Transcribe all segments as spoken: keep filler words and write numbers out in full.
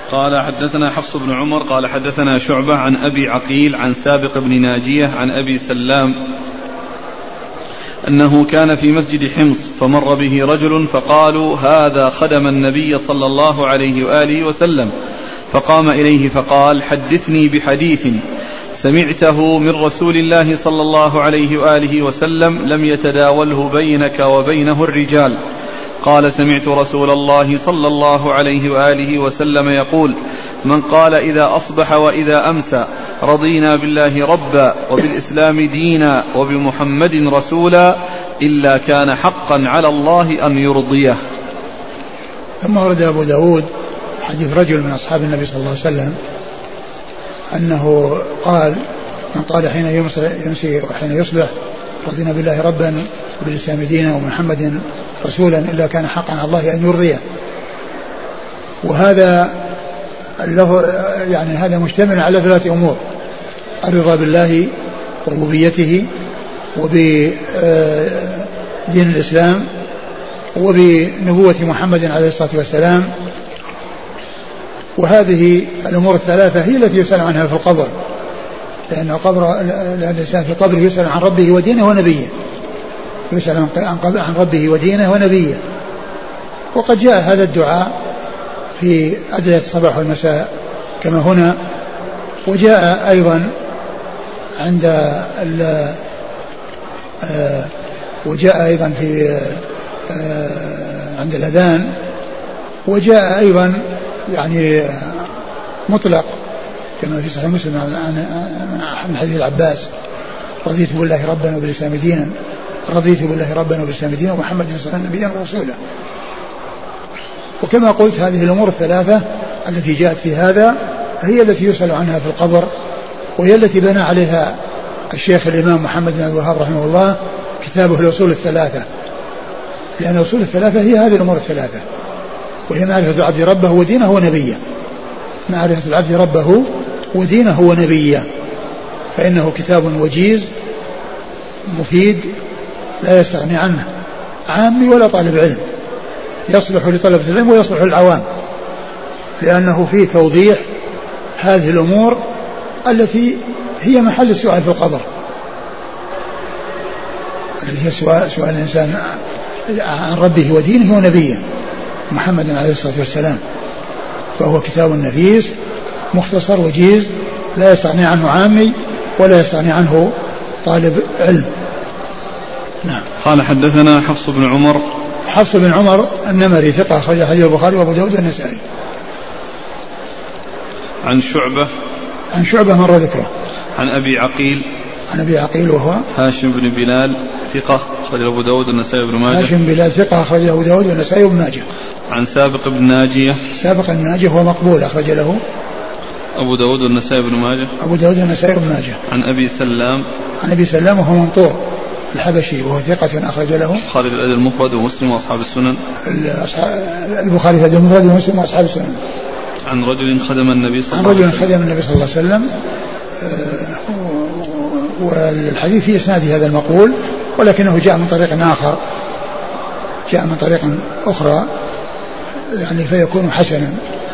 قال حدثنا حفص بن عمر قال حدثنا شعبة عن أبي عقيل عن سابق بن ناجية عن أبي سلام أنه كان في مسجد حمص فمر به رجل فقالوا هذا خدم النبي صلى الله عليه وآله وسلم، فقام إليه فقال حدثني بحديث سمعته من رسول الله صلى الله عليه وآله وسلم لم يتداوله بينك وبينه الرجال. قال سمعت رسول الله صلى الله عليه وآله وسلم يقول من قال إذا أصبح وإذا أمسى رضينا بالله ربا وبالإسلام دينا وبمحمد رسولا إلا كان حقا على الله أن يرضيه. ثم ورد أبو داود حديث رجل من أصحاب النبي صلى الله عليه وسلم أنه قال من قال حين يمسي وحين يصبح رضينا بالله ربا وبالإسلام دينا ومحمد رسولا إلا كان حقا على الله أن يرضيه. وهذا له يعني هذا مشتمل على ثلاث أمور: الرضا بالله وربوبيته وبدين الإسلام وبنبوة محمد عليه الصلاة والسلام. وهذه الأمور الثلاثة هي التي يسأل عنها في القبر، لأن القبر الإنسان في قبره يسأل عن ربه ودينه ونبيه، يسأل عن ربه ودينه ونبيه. وقد جاء هذا الدعاء في أدعية الصباح والمساء كما هنا، وجاء أيضا عند وجاء أيضا في عند الأذان، وجاء أيضا يعني مطلق كما في صحيح مسلم من حديث العباس رضيت بالله ربا وبالإسلام دينا رضيت بالله ربا وبالإسلام دينا ومحمد صلى الله عليه وسلم نبيا ورسولا. وكما قلت هذه الأمور الثلاثة التي جاءت في هذا هي التي يسأل عنها في القبر، وهي التي بنى عليها الشيخ الإمام محمد بن الوهاب رحمه الله كتابه الأصول الثلاثة، لأن الأصول الثلاثة هي هذه الأمور الثلاثة، وهي معرفة العبد ربه ودينه ونبيه. معرفة العبد ربه ودينه ونبيه، فإنه كتاب وجيز مفيد لا يستغني عنه عامي ولا طالب علم، يصلح لطلبة العلم ويصلح للعوام، لأنه فيه توضيح هذه الأمور التي هي محل السؤال في القبر، التي هي سؤال, سؤال الإنسان عن ربه ودينه ونبيه محمد عليه الصلاة والسلام. فهو كتاب نفيس مختصر وجيز لا يستغني عنه عامي ولا يستغني عنه طالب علم. نعم. قال حدثنا حفص بن عمر. حفص بن عمر النمري ثقة أخرج حديث البخاري وأبو داود والنسائي. عن شعبة. عن شعبة مر ذكره. عن أبي عقيل. عن أبي عقيل وهو هاشم بن بلال ثقة أخرج أبو داود والنسائي وابن ماجه. هاشم بن بلال ثقة أخرج أبو داود والنسائي وابن ماجه. عن سابق بن ناجية. سابق بن ناجية هو مقبول أخرج له أبو داود والنسائي وابن ماجه. أبو داود والنسائي وابن ماجه. عن أبي سلام. عن أبي سلام وهو منطور الحبشي وهو ثقة أخرج له البخاري في الأدب المفرد ومسلم وأصحاب السنن. البخاري في الأدب المفرد ومسلم وأصحاب السنن. عن رجل خدم النبي صلى الله عليه وسلم. عن رجل خدم النبي صلى الله عليه وسلم. والحديث في إسناد هذا المقول، ولكنه جاء من طريق آخر، جاء من طريق أخرى يعني فيكون حسنا.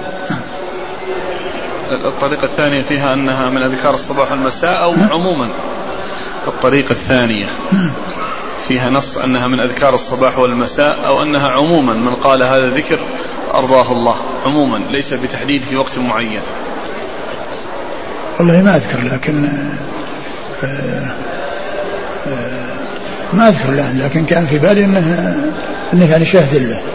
الطريقة الثانية فيها أنها من أذكار الصباح والمساء أو عموما. الطريقة الثانية فيها نص أنها من أذكار الصباح والمساء أو أنها عموما من قال هذا ذكر أرضاه الله عموما ليس بتحديد في وقت معين. والله ما أذكر، لكن آآ آآ ما أذكر له، لكن كان في بالي أنه, أنه يعني شاهد له.